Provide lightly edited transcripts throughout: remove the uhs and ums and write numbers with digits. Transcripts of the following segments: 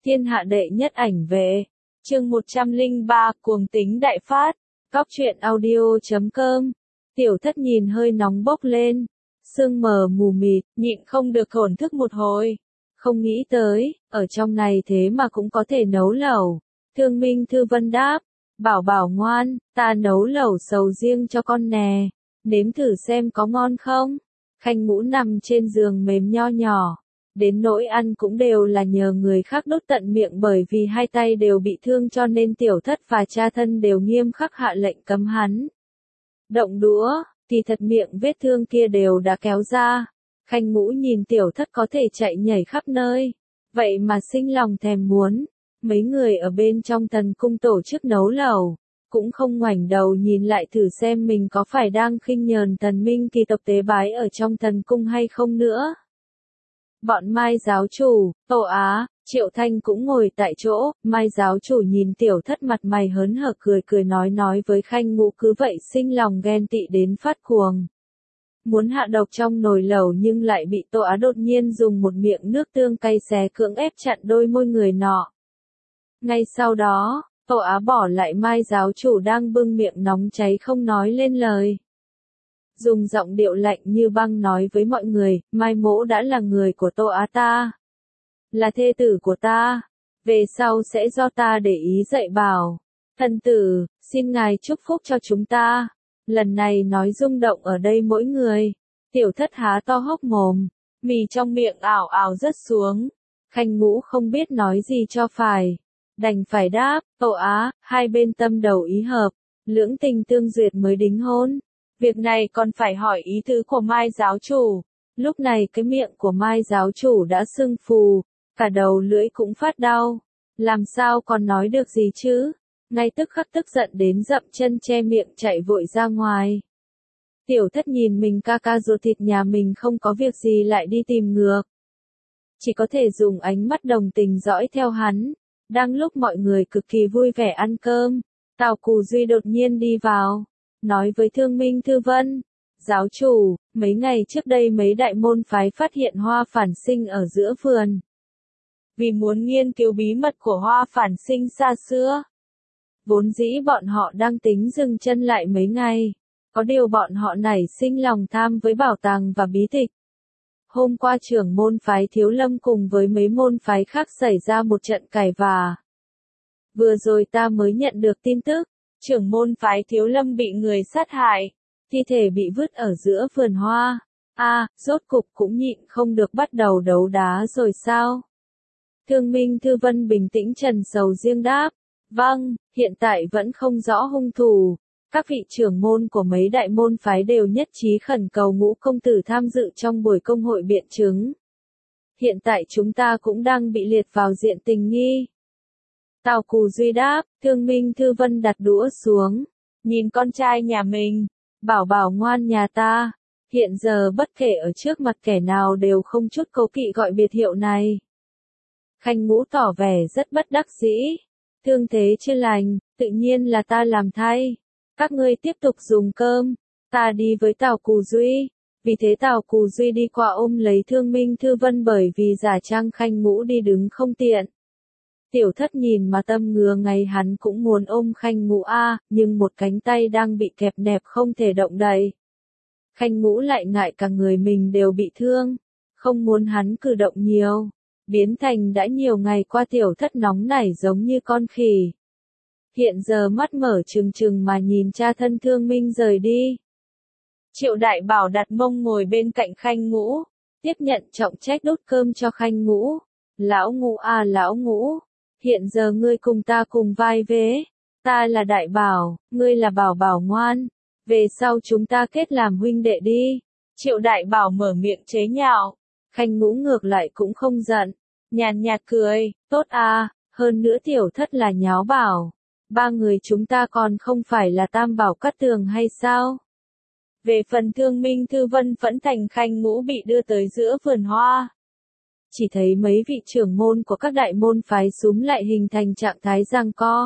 Thiên hạ đệ nhất ảnh vệ. Chương 103, cuồng tính đại phát. Góc truyện audio.com. Tiểu Thất nhìn hơi nóng bốc lên, sương mờ mù mịt, nhịn không được thổn thức một hồi. Không nghĩ tới, ở trong này thế mà cũng có thể nấu lẩu. Thương Minh Thư Vân đáp, bảo bảo ngoan, ta nấu lẩu sầu riêng cho con nè, nếm thử xem có ngon không. Khanh Ngũ nằm trên giường mềm nho nhỏ, đến nỗi ăn cũng đều là nhờ người khác đốt tận miệng, bởi vì hai tay đều bị thương cho nên Tiểu Thất và cha thân đều nghiêm khắc hạ lệnh cấm hắn động đũa, thì thật miệng vết thương kia đều đã kéo ra. Khanh Ngũ nhìn Tiểu Thất có thể chạy nhảy khắp nơi, vậy mà sinh lòng thèm muốn. Mấy người ở bên trong thần cung tổ chức nấu lẩu, cũng không ngoảnh đầu nhìn lại thử xem mình có phải đang khinh nhờn thần minh kỳ tộc tế bái ở trong thần cung hay không nữa. Bọn Mai giáo chủ, Tô Á, Triệu Thanh cũng ngồi tại chỗ. Mai giáo chủ nhìn Tiểu Thất mặt mày hớn hở cười nói với Khanh Ngũ cứ vậy sinh lòng ghen tị đến phát cuồng. Muốn hạ độc trong nồi lẩu nhưng lại bị Tô Á đột nhiên dùng một miệng nước tương cay xé cưỡng ép chặn đôi môi người nọ. Ngay sau đó, Tô Á bỏ lại Mai giáo chủ đang bưng miệng nóng cháy không nói lên lời. Dùng giọng điệu lạnh như băng nói với mọi người, Mai Mỗ đã là người của Tô Á ta, là thê tử của ta, về sau sẽ do ta để ý dạy bảo. Thần tử, xin ngài chúc phúc cho chúng ta. Lần này nói rung động ở đây mỗi người. Tiểu Thất há to hốc mồm, mì trong miệng ảo ảo rớt xuống. Khanh Ngũ không biết nói gì cho phải, đành phải đáp, Tô Á, hai bên tâm đầu ý hợp, lưỡng tình tương duyệt mới đính hôn. Việc này còn phải hỏi ý tứ của Mai giáo chủ. Lúc này cái miệng của Mai giáo chủ đã sưng phù, cả đầu lưỡi cũng phát đau. Làm sao còn nói được gì chứ? Ngay tức khắc tức giận đến dậm chân che miệng chạy vội ra ngoài. Tiểu Thất nhìn mình ca ca ruột thịt nhà mình không có việc gì lại đi tìm ngược, chỉ có thể dùng ánh mắt đồng tình dõi theo hắn. Đang lúc mọi người cực kỳ vui vẻ ăn cơm, Tào Cù Duy đột nhiên đi vào, nói với Thương Minh Thư Vân, giáo chủ, mấy ngày trước đây mấy đại môn phái phát hiện hoa phản sinh ở giữa vườn. Vì muốn nghiên cứu bí mật của hoa phản sinh xa xưa, vốn dĩ bọn họ đang tính dừng chân lại mấy ngày, có điều bọn họ nảy sinh lòng tham với bảo tàng và bí tịch. Hôm qua trưởng môn phái Thiếu Lâm cùng với mấy môn phái khác xảy ra một trận cãi vã. Vừa rồi ta mới nhận được tin tức, trưởng môn phái Thiếu Lâm bị người sát hại, thi thể bị vứt ở giữa vườn hoa. Rốt cục cũng nhịn không được bắt đầu đấu đá rồi sao? Thương Minh Thư Vân bình tĩnh trần sầu riêng đáp, vâng, hiện tại vẫn không rõ hung thủ. Các vị trưởng môn của mấy đại môn phái đều nhất trí khẩn cầu Ngũ công tử tham dự trong buổi công hội biện chứng. Hiện tại chúng ta cũng đang bị liệt vào diện tình nghi. Tào Cù Duy đáp. Thương Minh Thư Vân đặt đũa xuống, nhìn con trai nhà mình, bảo bảo ngoan nhà ta, hiện giờ bất kể ở trước mặt kẻ nào đều không chút cố kỵ gọi biệt hiệu này. Khanh Ngũ tỏ vẻ rất bất đắc dĩ, thương thế chưa lành, tự nhiên là ta làm thay. Các ngươi tiếp tục dùng cơm, ta đi với Tào Cù Duy. Vì thế Tào Cù Duy đi qua ôm lấy Thương Minh Thư Vân, bởi vì giả trang Khanh Ngũ đi đứng không tiện. Tiểu Thất nhìn mà tâm ngứa ngay, hắn cũng muốn ôm Khanh Ngũ nhưng một cánh tay đang bị kẹp nẹp không thể động đậy. Khanh Ngũ lại ngại cả người mình đều bị thương, không muốn hắn cử động nhiều, biến thành đã nhiều ngày qua Tiểu Thất nóng nảy giống như con khỉ. Hiện giờ mắt mở trừng trừng mà nhìn cha thân Thương Minh rời đi. Triệu Đại Bảo đặt mông ngồi bên cạnh Khanh Ngũ, tiếp nhận trọng trách đút cơm cho Khanh Ngũ. Lão Ngũ lão Ngũ, hiện giờ ngươi cùng ta cùng vai vế, ta là Đại Bảo, ngươi là Bảo Bảo ngoan, về sau chúng ta kết làm huynh đệ đi. Triệu Đại Bảo mở miệng chế nhạo, Khanh Ngũ ngược lại cũng không giận, nhàn nhạt cười, tốt hơn nữa Tiểu Thất là nháo bảo. Ba người chúng ta còn không phải là Tam Bảo Cát Tường hay sao? Về phần Thương Minh Thư Vân vẫn thành Khanh Ngũ bị đưa tới giữa vườn hoa. Chỉ thấy mấy vị trưởng môn của các đại môn phái xúm lại hình thành trạng thái giằng co.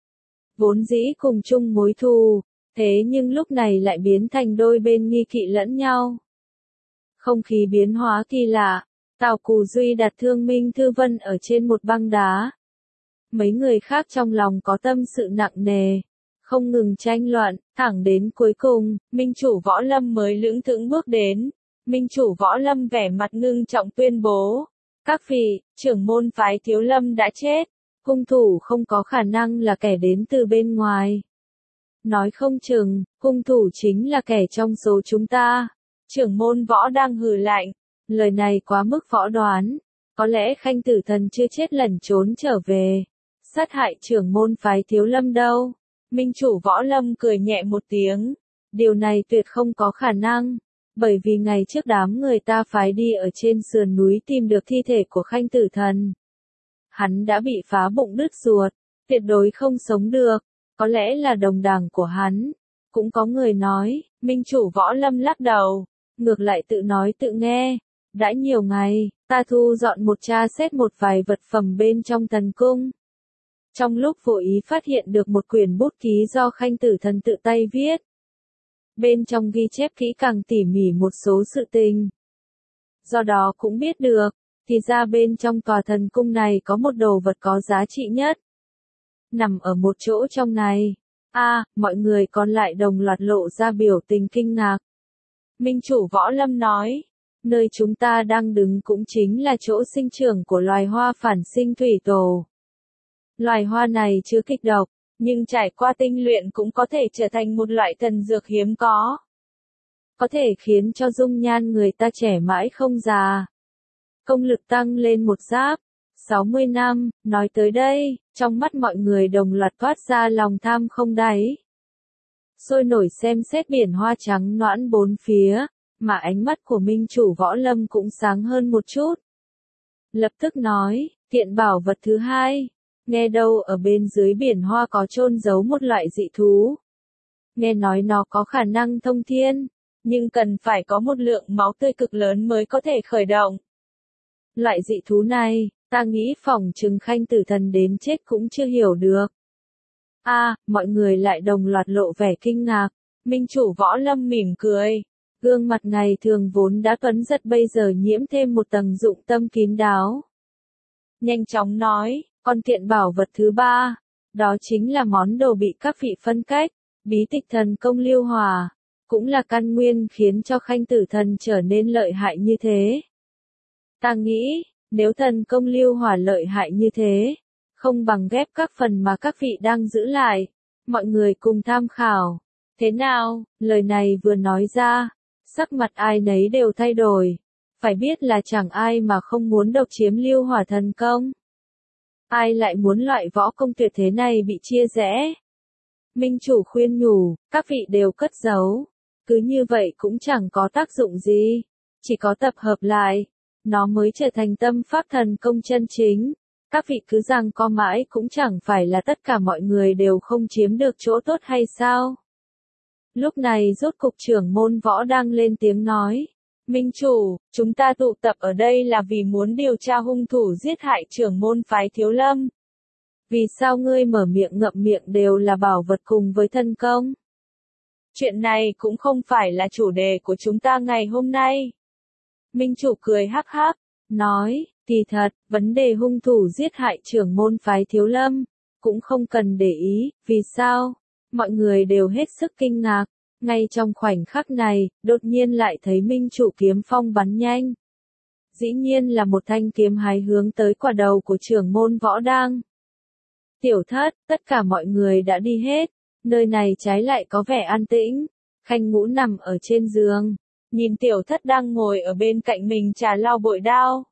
Vốn dĩ cùng chung mối thù, thế nhưng lúc này lại biến thành đôi bên nghi kỵ lẫn nhau. Không khí biến hóa kỳ lạ, Tào Cù Duy đặt Thương Minh Thư Vân ở trên một băng đá. Mấy người khác trong lòng có tâm sự nặng nề, không ngừng tranh luận, thẳng đến cuối cùng, Minh chủ Võ Lâm mới lững thững bước đến. Minh chủ Võ Lâm vẻ mặt ngưng trọng tuyên bố, các vị, trưởng môn phái Thiếu Lâm đã chết, hung thủ không có khả năng là kẻ đến từ bên ngoài. Nói không chừng, hung thủ chính là kẻ trong số chúng ta. Trưởng môn Võ đang hừ lạnh, lời này quá mức võ đoán, có lẽ Khanh Tử Thần chưa chết lẩn trốn trở về, sát hại trưởng môn phái Thiếu Lâm đâu. Minh chủ Võ Lâm cười nhẹ một tiếng, điều này tuyệt không có khả năng, bởi vì ngày trước đám người ta phái đi ở trên sườn núi tìm được thi thể của Khanh Tử Thần. Hắn đã bị phá bụng đứt ruột, tuyệt đối không sống được, có lẽ là đồng đảng của hắn. Cũng có người nói, Minh chủ Võ Lâm lắc đầu, ngược lại tự nói tự nghe, đã nhiều ngày, ta thu dọn tra xét một vài vật phẩm bên trong thần cung. Trong lúc vô ý phát hiện được một quyển bút ký do Khanh Tử Thần tự tay viết. Bên trong ghi chép kỹ càng tỉ mỉ một số sự tình. Do đó cũng biết được, thì ra bên trong tòa thần cung này có một đồ vật có giá trị nhất. Nằm ở một chỗ trong này. Mọi người còn lại đồng loạt lộ ra biểu tình kinh ngạc. Minh chủ Võ Lâm nói, nơi chúng ta đang đứng cũng chính là chỗ sinh trưởng của loài hoa phản sinh thủy tổ. Loài hoa này chứa kịch độc, nhưng trải qua tinh luyện cũng có thể trở thành một loại thần dược hiếm có thể khiến cho dung nhan người ta trẻ mãi không già. Công lực tăng lên một giáp, 60 năm, nói tới đây, trong mắt mọi người đồng loạt toát ra lòng tham không đáy. Sôi nổi xem xét biển hoa trắng noãn bốn phía, mà ánh mắt của Minh chủ Võ Lâm cũng sáng hơn một chút. Lập tức nói, kiện bảo vật thứ hai, nghe đâu ở bên dưới biển hoa có chôn giấu một loại dị thú. Nghe nói nó có khả năng thông thiên, nhưng cần phải có một lượng máu tươi cực lớn mới có thể khởi động. Loại dị thú này, ta nghĩ phỏng chừng Khanh Tử Thần đến chết cũng chưa hiểu được. Mọi người lại đồng loạt lộ vẻ kinh ngạc. Minh chủ Võ Lâm mỉm cười, gương mặt ngày thường vốn đã tuấn giật bây giờ nhiễm thêm một tầng dụng tâm kín đáo. Nhanh chóng nói, còn kiện bảo vật thứ ba, đó chính là món đồ bị các vị phân cách, bí tịch thần công Liêu Hòa, cũng là căn nguyên khiến cho Khanh Tử Thần trở nên lợi hại như thế. Ta nghĩ, nếu thần công Liêu Hòa lợi hại như thế, không bằng ghép các phần mà các vị đang giữ lại, mọi người cùng tham khảo. Thế nào, lời này vừa nói ra, sắc mặt ai nấy đều thay đổi. Phải biết là chẳng ai mà không muốn độc chiếm Liêu Hỏa thần công. Ai lại muốn loại võ công tuyệt thế này bị chia rẽ. Minh chủ khuyên nhủ, các vị đều cất giấu. Cứ như vậy cũng chẳng có tác dụng gì. Chỉ có tập hợp lại, nó mới trở thành tâm pháp thần công chân chính. Các vị cứ rằng co mãi cũng chẳng phải là tất cả mọi người đều không chiếm được chỗ tốt hay sao? Lúc này rốt cục trưởng môn Võ đang lên tiếng nói. Minh chủ, chúng ta tụ tập ở đây là vì muốn điều tra hung thủ giết hại trưởng môn phái Thiếu Lâm. Vì sao ngươi mở miệng ngậm miệng đều là bảo vật cùng với thân công? Chuyện này cũng không phải là chủ đề của chúng ta ngày hôm nay. Minh chủ cười hắc hắc, nói, kỳ thật, vấn đề hung thủ giết hại trưởng môn phái Thiếu Lâm, cũng không cần để ý, vì sao? Mọi người đều hết sức kinh ngạc. Ngay trong khoảnh khắc này, đột nhiên lại thấy Minh chủ kiếm phong bắn nhanh. Dĩ nhiên là một thanh kiếm hái hướng tới quả đầu của trưởng môn Võ đang. Tiểu Thất, tất cả mọi người đã đi hết, nơi này trái lại có vẻ an tĩnh. Khanh Ngũ nằm ở trên giường, nhìn Tiểu Thất đang ngồi ở bên cạnh mình trà lau bội đao.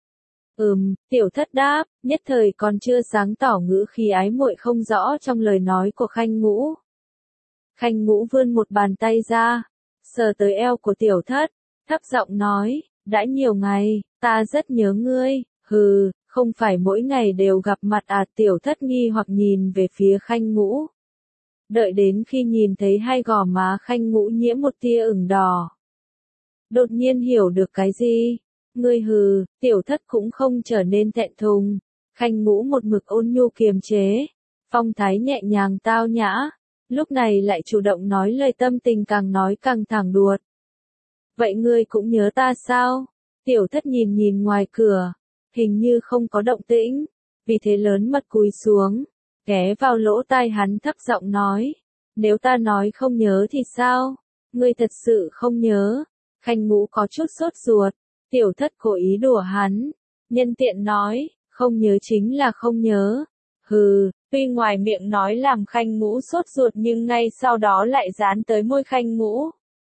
Tiểu Thất đáp, nhất thời còn chưa sáng tỏ ngữ khí ái muội không rõ trong lời nói của Khanh Ngũ. Khanh Ngũ vươn một bàn tay ra, sờ tới eo của Tiểu Thất, thấp giọng nói, đã nhiều ngày, ta rất nhớ ngươi, không phải mỗi ngày đều gặp mặt à? Tiểu Thất nghi hoặc nhìn về phía Khanh Ngũ. Đợi đến khi nhìn thấy hai gò má Khanh Ngũ nhiễm một tia ửng đỏ. Đột nhiên hiểu được cái gì? Ngươi Tiểu Thất cũng không trở nên thẹn thùng. Khanh Ngũ một mực ôn nhu kiềm chế, phong thái nhẹ nhàng tao nhã. Lúc này lại chủ động nói lời tâm tình càng nói càng thẳng đuột. Vậy ngươi cũng nhớ ta sao? Tiểu thất nhìn nhìn ngoài cửa, hình như không có động tĩnh, vì thế lớn mật cúi xuống, ghé vào lỗ tai hắn thấp giọng nói, nếu ta nói không nhớ thì sao, ngươi thật sự không nhớ. Khanh Ngũ có chút sốt ruột, tiểu thất cố ý đùa hắn, nhân tiện nói, không nhớ chính là không nhớ. Hừ, tuy ngoài miệng nói làm Khanh Ngũ sốt ruột nhưng ngay sau đó lại dán tới môi Khanh Ngũ.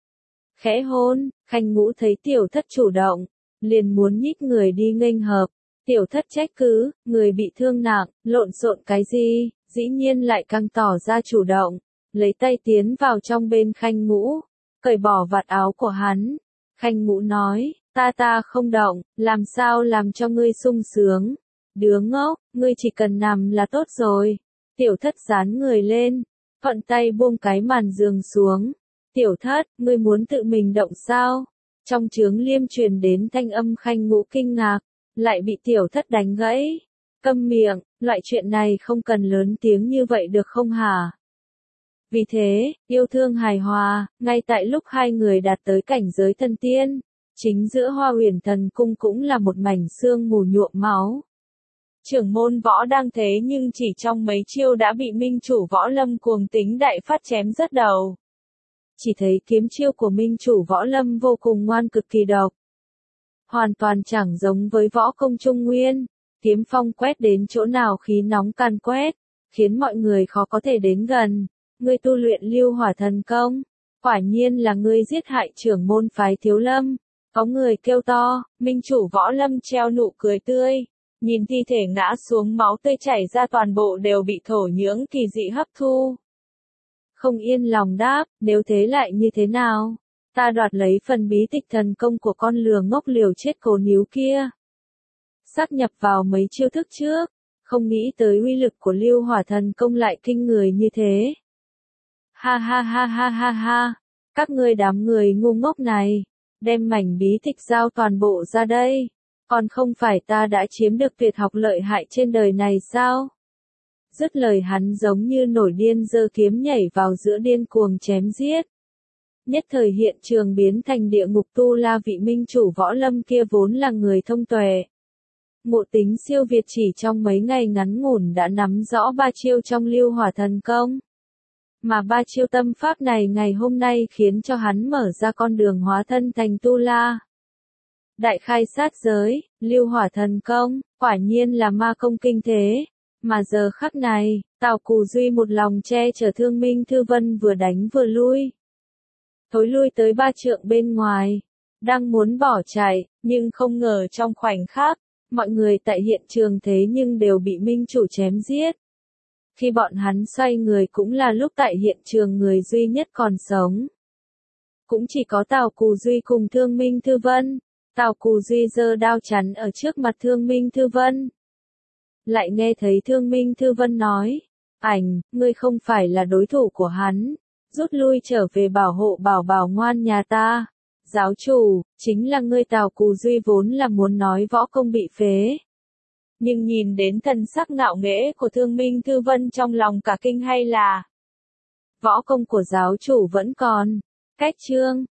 Khẽ hôn, Khanh Ngũ thấy tiểu thất chủ động, liền muốn nhích người đi nghênh hợp. Tiểu thất trách cứ, người bị thương nặng, lộn xộn cái gì, dĩ nhiên lại càng tỏ ra chủ động, lấy tay tiến vào trong bên Khanh Ngũ, cởi bỏ vạt áo của hắn. Khanh Ngũ nói, ta không động, làm sao làm cho ngươi sung sướng. Đứa ngốc, ngươi chỉ cần nằm là tốt rồi. Tiểu thất dán người lên, thuận tay buông cái màn giường xuống. Tiểu thất, ngươi muốn tự mình động sao? Trong chướng liêm truyền đến thanh âm Khanh Ngũ kinh ngạc, lại bị tiểu thất đánh gãy. Câm miệng, loại chuyện này không cần lớn tiếng như vậy được không hả? Vì thế, yêu thương hài hòa, ngay tại lúc hai người đạt tới cảnh giới thân tiên, chính giữa Hoa Huyền Thần Cung cũng là một mảnh sương mù nhuộm máu. Trưởng môn Võ đang thế nhưng chỉ trong mấy chiêu đã bị minh chủ Võ Lâm cuồng tính đại phát chém rớt đầu. Chỉ thấy kiếm chiêu của minh chủ Võ Lâm vô cùng ngoan cực kỳ độc. Hoàn toàn chẳng giống với võ công Trung Nguyên, kiếm phong quét đến chỗ nào khí nóng can quét, khiến mọi người khó có thể đến gần. Ngươi tu luyện Lưu Hỏa Thần Công, quả nhiên là ngươi giết hại trưởng môn phái Thiếu Lâm. Có người kêu to, minh chủ Võ Lâm treo nụ cười tươi, nhìn thi thể ngã xuống máu tươi chảy ra toàn bộ đều bị thổ nhưỡng kỳ dị hấp thu. Không yên lòng đáp, nếu thế lại như thế nào? Ta đoạt lấy phần bí tịch thần công của con lừa ngốc liều chết Cố Níu kia. Sáp nhập vào mấy chiêu thức trước, không nghĩ tới uy lực của Lưu Hỏa Thần Công lại kinh người như thế. Ha ha ha ha ha ha, các ngươi đám người ngu ngốc này, đem mảnh bí tịch giao toàn bộ ra đây, còn không phải ta đã chiếm được tuyệt học lợi hại trên đời này sao? Dứt lời hắn giống như nổi điên giơ kiếm nhảy vào giữa điên cuồng chém giết. Nhất thời hiện trường biến thành địa ngục tu la vị minh chủ Võ Lâm kia vốn là người thông tuệ. Ngộ tính siêu việt chỉ trong mấy ngày ngắn ngủn đã nắm rõ ba chiêu trong Lưu Hỏa Thần Công. Mà ba chiêu tâm pháp này ngày hôm nay khiến cho hắn mở ra con đường hóa thân thành tu la. Đại khai sát giới, Lưu Hỏa Thần Công, quả nhiên là ma công kinh thế. Mà giờ khắc này, Tào Cù Duy một lòng che chở Thương Minh Thư Vân vừa đánh vừa lui. Thối lui tới 3 trượng bên ngoài, đang muốn bỏ chạy, nhưng không ngờ trong khoảnh khắc, mọi người tại hiện trường thế nhưng đều bị minh chủ chém giết. Khi bọn hắn xoay người cũng là lúc tại hiện trường người duy nhất còn sống. Cũng chỉ có Tào Cù Duy cùng Thương Minh Thư Vân. Tào Cù Duy giơ đao chắn ở trước mặt Thương Minh Thư Vân. Lại nghe thấy Thương Minh Thư Vân nói, ngươi không phải là đối thủ của hắn, rút lui trở về bảo hộ bảo bảo ngoan nhà ta. Giáo chủ, chính là ngươi. Tào Cù Duy vốn là muốn nói võ công bị phế. Nhưng nhìn đến thần sắc ngạo nghễ của Thương Minh Thư Vân trong lòng cả kinh hay là võ công của giáo chủ vẫn còn. Cách chương